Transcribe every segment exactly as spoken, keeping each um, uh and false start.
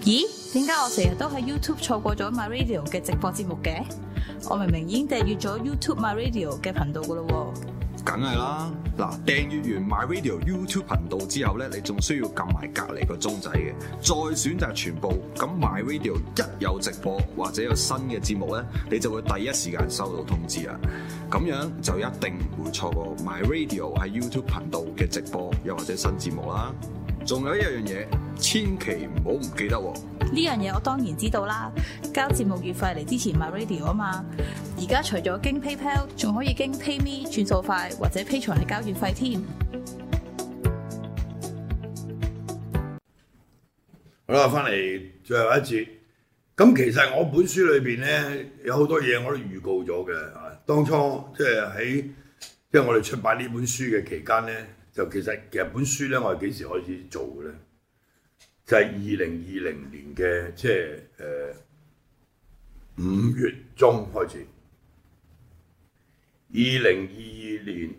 咦？點解我成日都喺 YouTube 錯過咗 My Radio 嘅直播節目嘅？我明明已經訂閱咗 YouTube My Radio 嘅頻道噶咯喎。 梗係啦，嗱，訂閱完 My Radio YouTube 頻道之後咧，你仲需要撳埋隔離個鐘仔嘅，再選擇全部。咁 My Radio 一有直播或者有新嘅節目咧，你就會第一時間收到通知啦。咁樣就一定唔會錯過 My Radio 喺 YouTube 頻道嘅直播又或者新節目啦。仲有一樣嘢，千祈唔好唔記得喎。 呢樣嘢我當然知道啦，交節目月費嚟支持 My Radio 啊嘛。而家除咗經 PayPal， 仲可以經 PayMe 轉數快或者 Patreon 嚟交月費添。 好啦，翻嚟最後一節。咁其實我本書裏邊咧有好多嘢我都預告咗嘅。當初即係喺即係我哋出版呢本書嘅期間咧，就其實其實本書咧我係幾時開始做嘅咧？就係二零二零年嘅即係誒五月中開始。二零二二年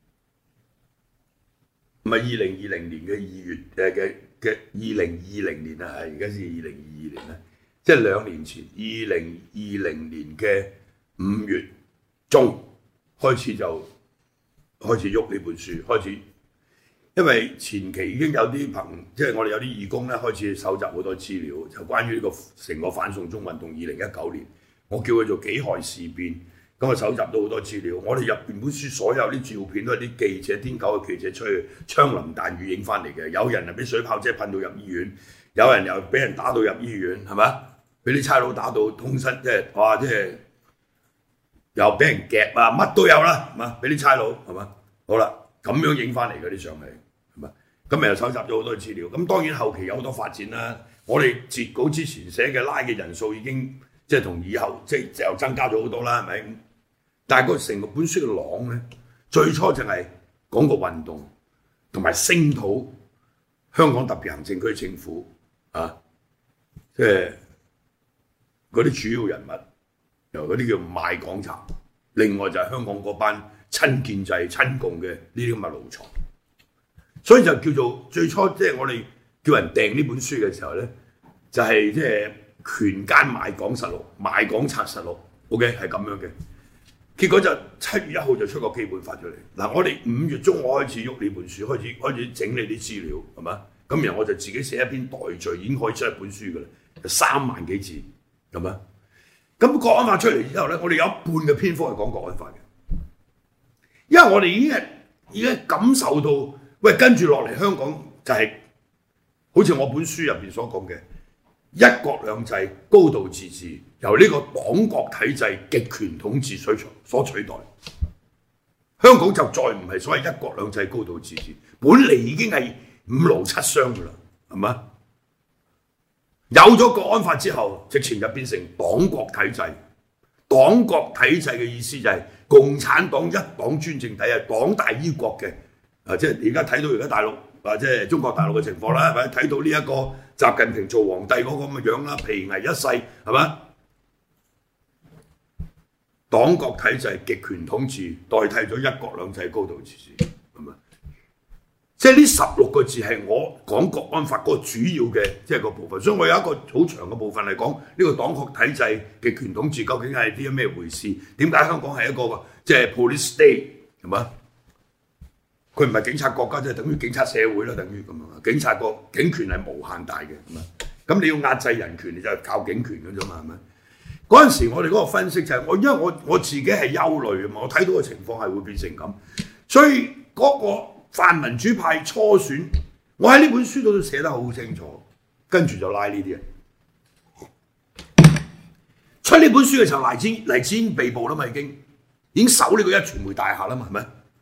唔係二零二零年嘅二月誒嘅嘅二零二零年啊，係而家先二零二二年啦，即係兩年前，二零二零年嘅五月中開始就開始喐呢本書，開始。因為前期已經有啲朋，即係我哋有啲義工咧，開始搜集好多資料，就關於呢個成個反送中運動二零一九年，我叫佢做幾害事變，咁啊搜集到好多資料。我哋入邊本書所有啲照片都係啲記者癲狗嘅記者出去槍林彈雨影翻嚟嘅，有人係俾水炮車噴到入醫院，有人又俾人打到入醫院，係咪？俾啲差佬打到通身，即係哇！即係又俾人夾啊，乜都有啦，係嘛？俾啲差佬係嘛？好啦，咁樣影翻嚟嗰啲相係。咁咪又搜集咗好多資料，咁當然後期有好多發展啦。我哋截稿之前寫嘅拉嘅人數已經即係同以後即係又增加咗好多啦，係咪？但係個成個本書嘅朗咧，最初就係講個運動，同埋聲討香港特別行政區政府啊，即係嗰啲主要人物，由嗰啲叫賣港賊，另外就係香港嗰班親建制、親共嘅呢啲咁嘅奴才。所以就叫做最初即係我哋叫人訂呢本書嘅時候咧，就係即係權奸賣港實錄、賣港賊實錄 ，OK 係咁樣嘅。結果就七月一號就出個基本法出嚟。嗱，我哋五月中我開始喐呢本書，開始開始整理啲資料，係嘛？咁然後我就自己寫一篇代序，已經可以出一本書㗎啦，就三萬幾字，係嘛？咁國安法出嚟之後咧，我哋有一半嘅篇幅係講國安法嘅，因為我哋已經係已經感受到。喂，跟住落嚟香港就係、是、好似我本書入邊所講嘅一國兩制、高度自治，由呢個黨國體制極權統治所所取代。香港就再唔係所謂一國兩制、高度自治，本嚟已經係五勞七傷㗎啦，係嘛？有咗國安法之後，直情就變成黨國體制。黨國體制嘅意思就係共產黨一黨專政體系，黨大於國嘅。啊！即係而家睇到而家大陸啊，即係中國大陸嘅情況啦，係咪？睇到呢一個習近平做皇帝嗰個咁嘅樣啦，皮危一世係嘛？黨國體制極權統治代替咗一國兩制高度自治，係嘛？即係呢十六個字係我講國安法嗰個主要嘅即係個部分，所以我有一個好長嘅部分係講呢個黨國體制極權統治究竟係啲咩回事？點解香港係一個即係 police state 係嘛？佢唔係警察國家，即係等於警察社會啦，等於咁樣。警察個警權係無限大嘅，咁啊，咁你要壓制人權，你就係靠警權嘅啫嘛，係咪？嗰陣時我哋嗰個分析就係、是、我，因為我我自己係憂慮啊嘛，我睇到嘅情況係會變成咁，所以嗰個泛民主派初選，我喺呢本書度都寫得好清楚，跟住就拉呢啲人。出呢本書嘅時候，黎智黎智英被捕啦嘛，已經已經守呢個一傳媒大廈啦嘛，係咪？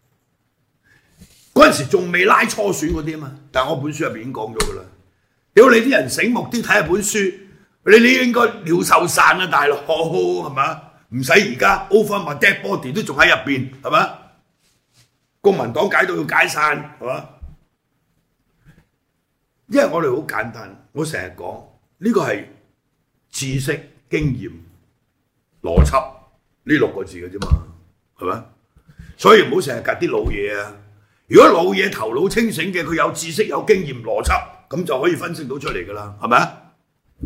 嗰陣時仲未拉初選嗰啲啊嘛，但係我本書入邊已經講咗㗎啦。屌你啲人醒目啲睇下本書，你你應該鳥獸散啊，大佬係嘛？唔使而家 over my dead body 都仲喺入邊係嘛？公民黨解到要解散係嘛？因為我哋好簡單，我成日講呢個係知識、經驗、邏輯呢六個字嘅啫嘛，係咪？所以唔好成日夾啲老嘢啊！如果老嘢頭腦清醒嘅，佢有知識、有經驗、邏輯，咁就可以分析到出嚟㗎啦，係咪啊？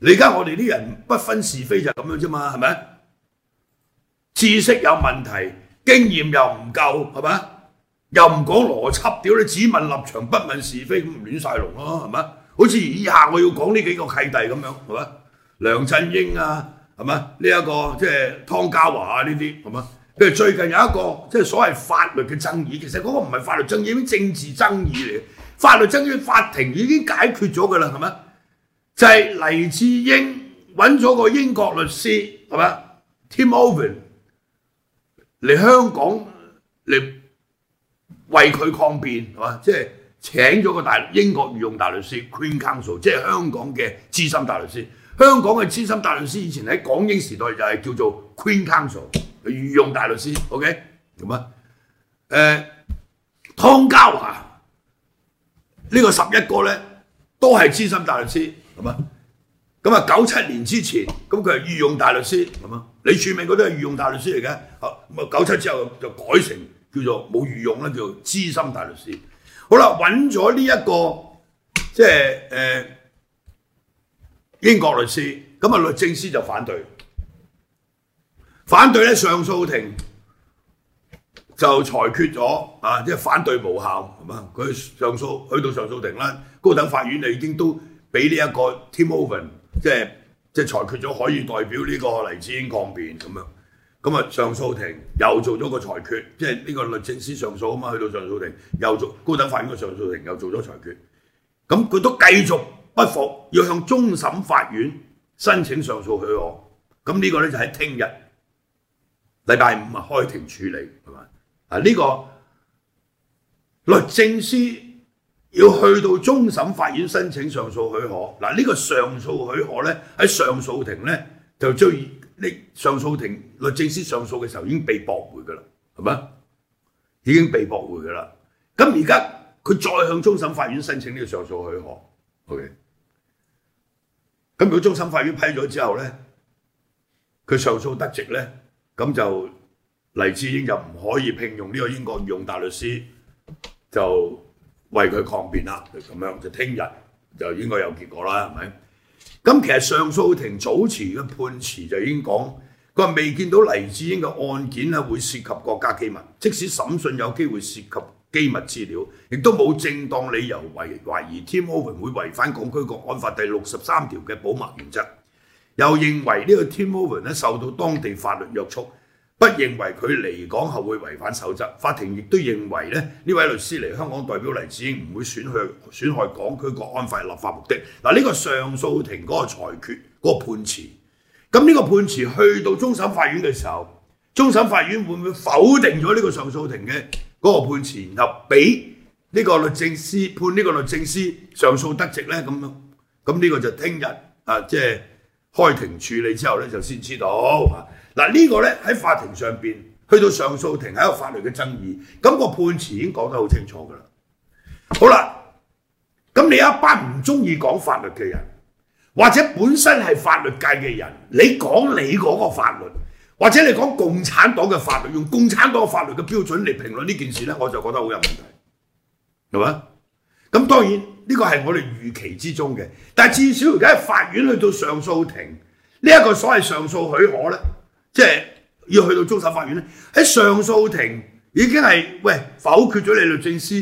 你而家我哋啲人不分是非就係咁樣啫嘛，係咪？知識有問題，經驗又唔夠，係咪？又唔講邏輯，屌你只問立場不問是非，咁亂晒龍咯，係咪？好似以下我要講呢幾個契弟咁樣，係咪？梁振英啊，係咪？呢、這、一個即係湯家驊啊呢啲，係咪？譬如最近有一個即係所謂法律嘅爭議，其實嗰個唔係法律爭議，已經政治爭議嚟嘅。法律爭議法庭已經解決咗㗎啦，係咪？就係、是、黎智英揾咗個英國律師，係咪 ？Tim Owen 嚟香港嚟為佢抗辯，係嘛？即係請咗個大英國御用大律師 Queen Counsel， 即係香港嘅資深大律師。香港嘅資深大律師以前喺港英時代就係叫做 Queen Counsel， 御用大律師 ，OK 咁啊？誒，湯家驊呢個十一個咧都係資深大律師，係嘛？咁啊，九七年之前，咁佢係御用大律師，係嘛？李柱銘嗰啲係御用大律師嚟嘅，咁啊九七之後就改成叫做冇御用啦，叫做資深大律師。好啦，揾咗呢一個即係誒、呃、英國律師，咁啊律政司就反對，反對咧上訴庭就裁決咗啊，即係反對無效，係嘛？佢上訴去到上訴庭啦，高等法院就已經都俾呢一個 Tim Owen 即係即係裁決咗可以代表呢個黎智英抗辯咁樣。咁啊，上訴庭又做咗個裁決，即係呢個律政司上訴啊嘛，去到上訴庭又做高等法院嘅上訴庭又做咗裁決，咁佢都繼續不服，要向終審法院申請上訴許可。咁呢個咧就喺聽日禮拜五啊開庭處理，係嘛？啊呢個律政司要去到終審法院申請上訴許可，嗱呢個上訴許可咧喺上訴庭咧就將你上訴庭律政司上訴嘅時候已經被駁回㗎啦，係咪？已經被駁回㗎啦。咁而家佢再向終審法院申請呢個上訴許可 ，OK。咁如果終審法院批咗之後咧，佢上訴得直咧，咁就黎智英就唔可以聘用呢個英國御用大律師，就為佢抗辯啦。咁樣就聽日就應該有結果啦，係咪？咁其實上訴庭早前嘅判詞就已經講，佢話未見到黎智英嘅案件咧會涉及國家機密，即使審訊有機會涉及機密資料，亦都冇正當理由懷懷疑 Tim Owen 會違反港區國安法第六十三條嘅保密原則。又認為呢個 Tim Owen 咧受到當地法律約束，不認為佢離港後會違反守則。法庭亦都認為咧呢位律師嚟香港代表黎智英唔會損害損害港區國安法立法目的。嗱呢個上訴庭嗰個裁決嗰、嗰個判詞，咁呢個判詞去到終審法院嘅時候，終審法院會唔會否定咗呢個上訴庭嘅嗰個判詞，然後俾呢個律政司判呢個律政司上訴得直咧？咁樣咁呢個就聽日啊，即係開庭處理之後咧就先知道。嗱呢個咧喺法庭上邊，去到上訴庭係一個法律嘅爭議，咁、個判詞已經講得好清楚噶啦。好啦，咁你一班唔中意講法律嘅人，或者本身係法律界嘅人，你講你嗰個法律，或者你講共產黨嘅法律，用共產黨嘅法律嘅標準嚟評論呢件事咧，我就覺得好有問題，係嘛？咁當然呢個係我哋預期之中嘅，但係至少而家係法院去到上訴庭呢一個所謂上訴許可咧。即係要去到終審法院咧，喺上訴庭已經係喂否決咗你律政司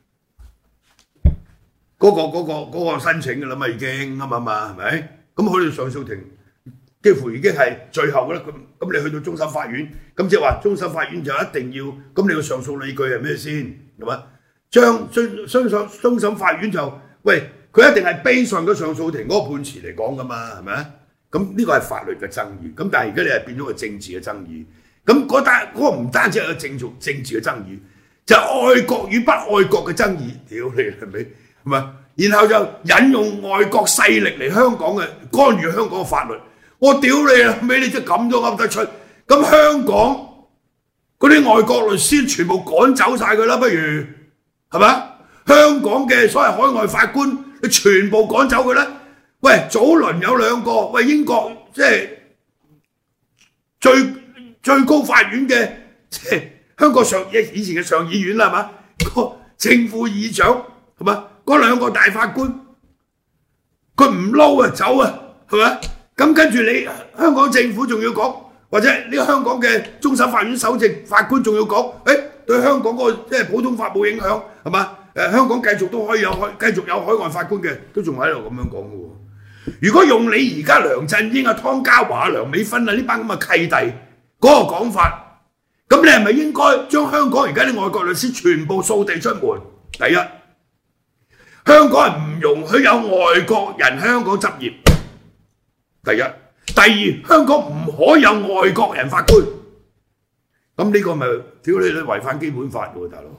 嗰、嗰個嗰、嗰個嗰個申請㗎啦嘛，已經啱唔啱啊？係咪？咁去到上訴庭幾乎已經係最後㗎啦。咁咁你去到終審法院，咁即係話終審法院就一定要咁你個上訴理據係咩先？係嘛？將終終審終審法院就喂佢一定係based上咗上訴庭嗰個判詞嚟講㗎嘛，係咪？咁呢個係法律嘅爭議，咁但係而家你係變咗個政治嘅爭議，咁嗰單嗰個唔單止係個政治政治嘅爭議，就係、愛國與不愛國嘅爭議，屌你係咪？係咪？然後就引用外國勢力嚟香港嘅干預香港嘅法律，我屌你啦，尾你真係咁都噏得出，咁香港嗰啲外國律師全部趕走晒佢啦，不如係咪？香港嘅所謂海外法官，你全部趕走佢啦。喂，早輪有兩個，喂英國即係最最高法院嘅，即係香港上以前嘅上議院啦，係嘛？個正副議長係嘛？嗰兩個大法官，佢唔撈啊走啊， 係咪？咁跟住你香港政府仲要講，或者呢個香港嘅終審法院首席法官仲要講，誒對香港個即係普通法冇影響係嘛？誒香港繼續都可以有繼續有海外法官嘅，都仲喺度咁樣講嘅喎。如果用你而家梁振英啊、湯家驊、梁美芬啊呢班咁嘅契弟嗰個講法，咁你係咪應該將香港而家啲外國律師全部掃地出門？第一，香港人唔容許有外國人喺香港執業。第一，第二，香港唔可以有外國人法官。咁呢個咪屌你你違反基本法喎，大佬，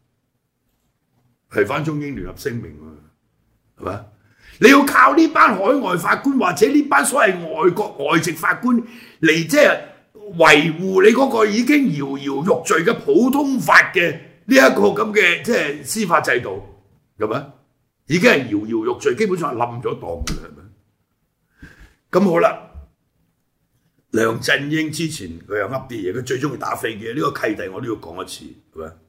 係反中英聯合聲明喎，係嘛？你要靠呢班海外法官或者呢班所謂外國外籍法官嚟即係維護你嗰個已經搖搖欲墜嘅普通法嘅呢一個咁嘅即係司法制度，係咪？已經係搖搖欲墜，基本上係冧咗檔嘅啦，係咪？咁好啦，梁振英之前佢又噏啲嘢，佢最中意打飛機，呢、這個契弟我都要講一次，係咪？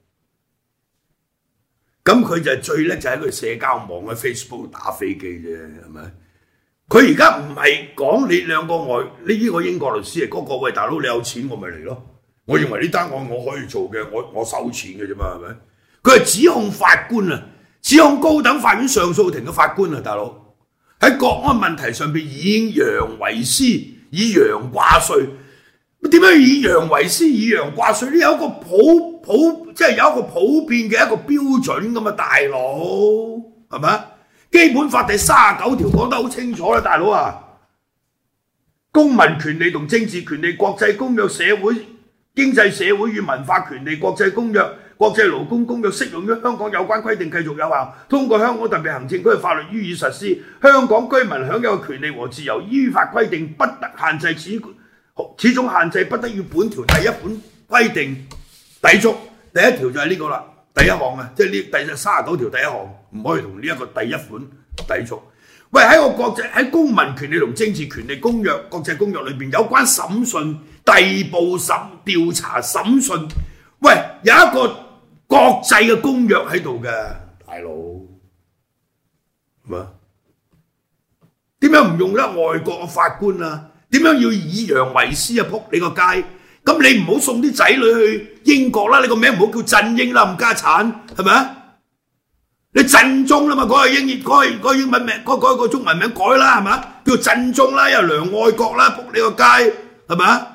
咁佢就係最叻就喺佢社交網喺 Facebook 打飛機啫，係咪？佢而家唔係講你兩個外呢呢個英國律師係嗰個，喂大佬你有錢我咪嚟咯。我認為呢單案我可以做嘅，我我收錢嘅啫嘛，係咪？佢係指控法官啊，指控高等法院上訴庭嘅法官啊，大佬。喺國安問題上邊以洋為師，以洋掛帥。點樣以洋為師，以洋掛帥？呢有一個普普，即係有一個普遍嘅一個標準㗎嘛，大佬係咪？基本法第三十九條講得好清楚啦，大佬啊！公民權利同政治權利國際公約、社會經濟社會與文化權利國際公約、國際勞工公約適用於香港有關規定繼續有效，通過香港特別行政區嘅法律予以實施。香港居民享有嘅權利和自由依法規定，不得限制此此種限制不得與本條第一款規定抵觸。第一條就係呢個啦，第一項啊，即係呢第三十九條第一項唔可以同呢一個第一款抵觸。喂，喺個國際喺公民權利同政治權利公約、國際公約裏邊有關審訊、逮捕審、調查、審訊，喂，有一個國際嘅公約喺度嘅，大佬，係嘛？點樣唔用得外國嘅法官啊？點樣要以洋為師啊？仆你個街！咁你唔好送啲仔女去英國啦，你個名唔好叫振英啦，冚家產係咪啊？你振中啦嘛，嗰個英嗰個嗰個英文名嗰嗰個中文名改啦係嘛？叫振中啦，又梁愛國啦，仆你個街係咪啊？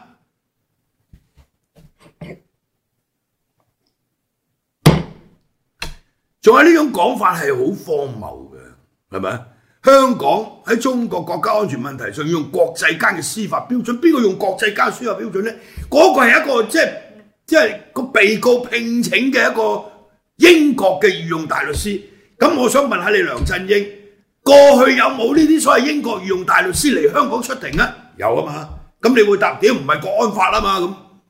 仲有呢種講法係好荒謬嘅，係咪？香港喺中國國家安全問題上要用國際間嘅司法標準，邊個用國際間司法標準咧？嗰、那個係一個即係即係個被告聘請嘅一個英國嘅御用大律師。咁我想問下你梁振英，過去有冇呢啲所謂英國御用大律師嚟香港出庭啊？有啊嘛。咁你會答點唔係國安法啊嘛？咁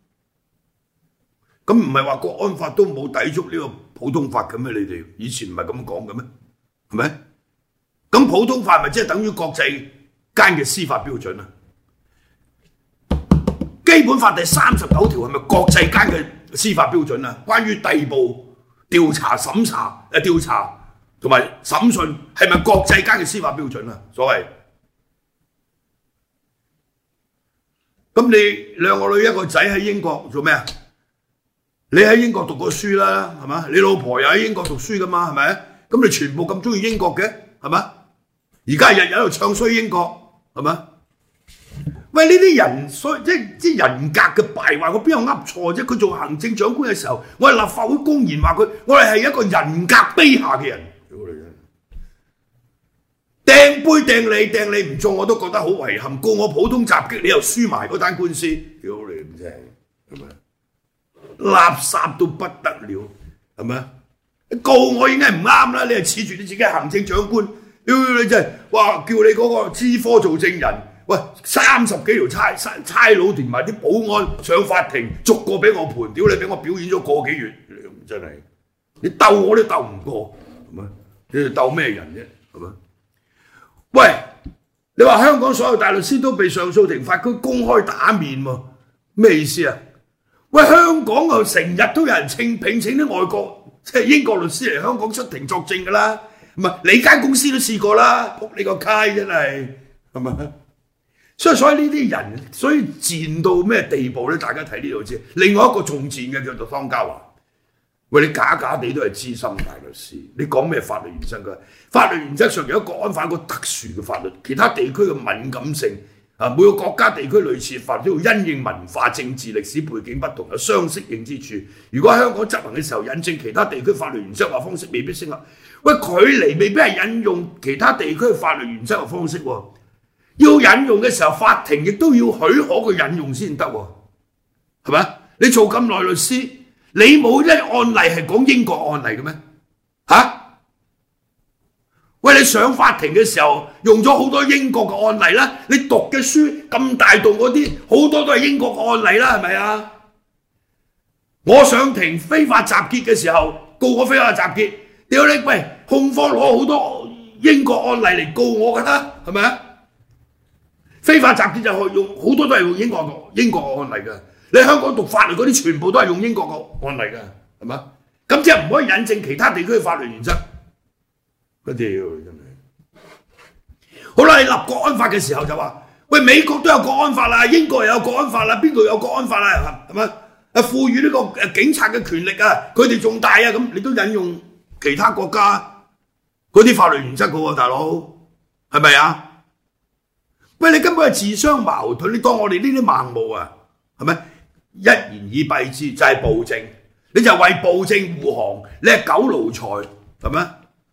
咁唔係話國安法都冇抵觸呢個普通法嘅咩？你哋以前唔係咁講嘅咩？係咪？咁普通法咪即係等於國際間嘅司法標準啊？基本法第三十九條係咪國際間嘅司法標準啊？關於逮捕、調查、審查、誒調查同埋審訊係咪國際間嘅司法標準啊？所謂咁你兩個女一個仔喺英國做咩啊？你喺英國讀過書啦，係嘛？你老婆又喺英國讀書噶嘛，係咪？咁你全部咁中意英國嘅，係嘛？而家日日喺度唱衰英國，係嘛？喂，呢啲人所即係即係人格嘅敗壞，我邊有噏錯啫？佢做行政長官嘅時候，我係立法會公然話佢，我哋係一個人格卑下嘅人。掟杯掟你掟你唔中，我都覺得好遺憾。告我普通襲擊，你又輸埋嗰單官司，屌你咁真係，係咪？垃圾到不得了，係咪？告我已經係唔啱啦，你係恃住你自己行政長官。屌你真係，哇！叫你嗰個資科做證人，喂，三十幾條差差佬同埋啲保安上法庭，逐個俾我盤，屌你俾我表演咗個幾月，真係你鬥我都鬥唔過，係咪？你哋鬥咩人啫？係咪？喂，你話香港所有大律師都被上訴庭法官公開打面喎，咩意思啊？喂，香港啊成日都有人聘聘請啲外國即係英國律師嚟香港出庭作證㗎啦。唔係你間公司都試過啦，仆你個街真係，係係咪？所以所以呢啲人，所以賤到咩地步咧？大家睇呢度知。另外一個仲賤嘅叫做湯家驊。喂，你假假地都係資深大律師，你講咩法律原則㗎？法律原則上有一個國安法一個特殊嘅法律，其他地區嘅敏感性啊，每個國家地區類似法律都要因應文化、政治、歷史背景不同，有相適應之處。如果喺香港執行嘅時候引證其他地區法律原則或方式，未必適合。喂，距離未必係引用其他地區嘅法律原則或方式喎，要引用嘅時候，法庭亦都要許可佢引用先得喎，係咪？你做咁耐律師。你冇一案例係講英國案例嘅咩？嚇、啊！喂，你上法庭嘅時候用咗好多英國嘅案例啦，你讀嘅書咁大棟嗰啲好多都係英國嘅案例啦，係咪啊？我上庭非法集結嘅時候告我非法集結，屌你喂，控方攞好多英國案例嚟告我㗎啦，係咪啊？非法集結就係用好多都係用英國英國嘅案例㗎。你香港讀法律嗰啲全部都係用英國個案例㗎，係嘛？咁即係唔可以引證其他地區嘅法律原則。嗰屌真係！好啦，你立國安法嘅時候就話：喂，美國都有國安法啦，英國又有國安法啦，邊度有國安法啦？係嘛？啊，賦予呢個誒警察嘅權力啊，佢哋仲大啊，咁你都引用其他國家嗰啲法律原則㗎喎，大佬係咪啊？喂，你根本係自相矛盾，你當我哋呢啲盲毛啊，係咪？一言以蔽之就係暴政，你就為暴政護航，你係狗奴才，係咪？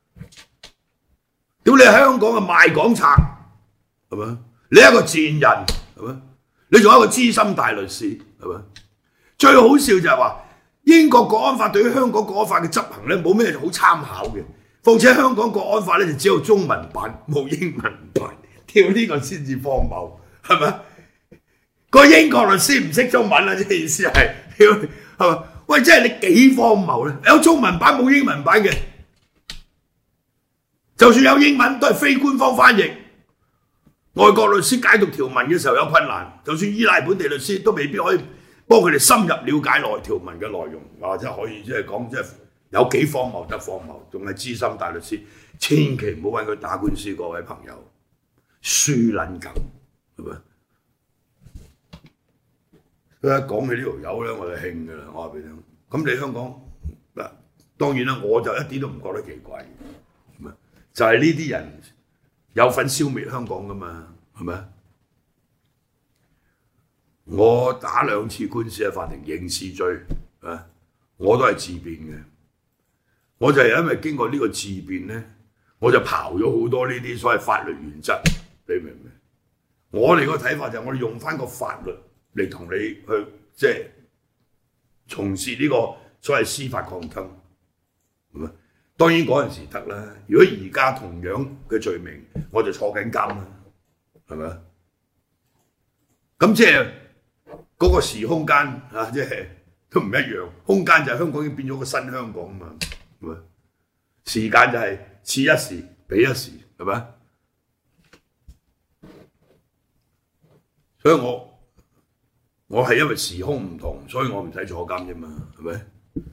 屌你喺香港嘅賣港賊，係咪？你係一個賤人，係咪？你仲係一個資深大律師，係咪？最好笑就係話英國國安法對於香港國安法嘅執行咧冇咩好參考嘅，況且香港國安法咧就只有中文版冇英文版，屌呢個先至荒謬，係咪？個英國律師唔識中文啦，即係意思係，係嘛？喂，即係你幾荒謬咧？有中文版冇英文版嘅，就算有英文都係非官方翻譯。外國律師解讀條文嘅時候有困難，就算依賴本地律師都未必可以幫佢哋深入了解內條文嘅內容，或者可以即係講即係有幾荒謬得荒謬，仲係資深大律師，千祈唔好揾佢打官司，各位朋友，輸撚緊，係咪？佢一講起呢條友咧，我就興㗎啦，我話俾你聽。咁你香港嗱，當然啦，我就一啲都唔覺得奇怪嘅，就係呢啲人有份消滅香港㗎嘛，係咪？我打兩次官司喺法庭刑事罪啊，我都係自辯嘅。我就係因為經過呢個自辯咧，我就刨咗好多呢啲所謂法律原則，你明唔明？我哋個睇法就係我哋用翻個法律嚟同你去即係從事呢個所謂司法抗爭，係咪？當然嗰陣時得啦。如果而家同樣嘅罪名，我就坐緊監啦，係咪？咁即係嗰個時空間啊，即係都唔一樣。空間就係香港已經變咗個新香港啊嘛，係咪？時間就係此一時彼一時，係咪？所以我我係因為時空唔同，所以我唔使坐監啫嘛，係咪？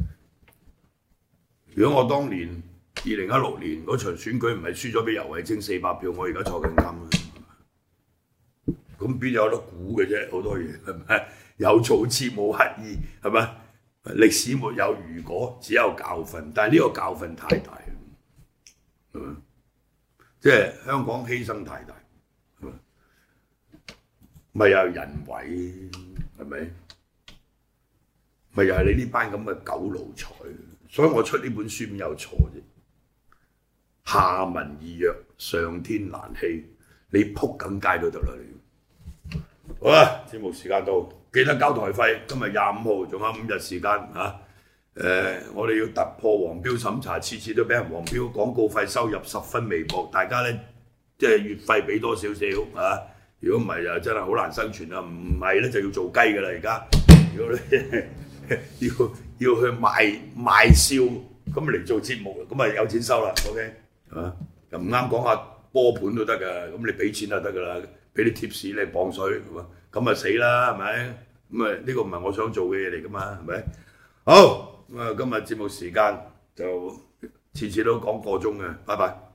如果我當年二零一六年嗰場選舉唔係輸咗俾游蕙禎四百票，我而家坐緊監啦。咁邊有得估嘅啫？好多嘢係咪？有造次冇乞意，係咪？歷史沒有如果，只有教訓。但係呢個教訓太大，係咪？即係香港犧牲太大，係咪？咪又係人為，係咪？咪又係你呢班咁嘅狗奴才。所以我出呢本書邊有錯啫？下民易虐，上天難欺，你撲緊街都得啦你。好啦，節目時間到，記得交台費。今日廿五號，仲有五日時間嚇。誒、呃，我哋要突破黃標審查，次次都俾人黃標，廣告費收入十分微薄。大家咧即係月費俾多少少嚇。如果唔係就真係好難生存啦。唔係咧就要做雞㗎啦而家。如果咧要要去賣賣笑咁嚟做節目，咁咪有錢收啦 ，OK 啊？又唔啱講下波盤都得㗎，咁你俾錢就得㗎啦，俾啲貼士你磅水，咁咪死啦，係咪？咁啊呢個唔係我想做嘅嘢嚟㗎嘛，係咪？好，咁啊今日節目時間就次次都講個鐘嘅，拜拜。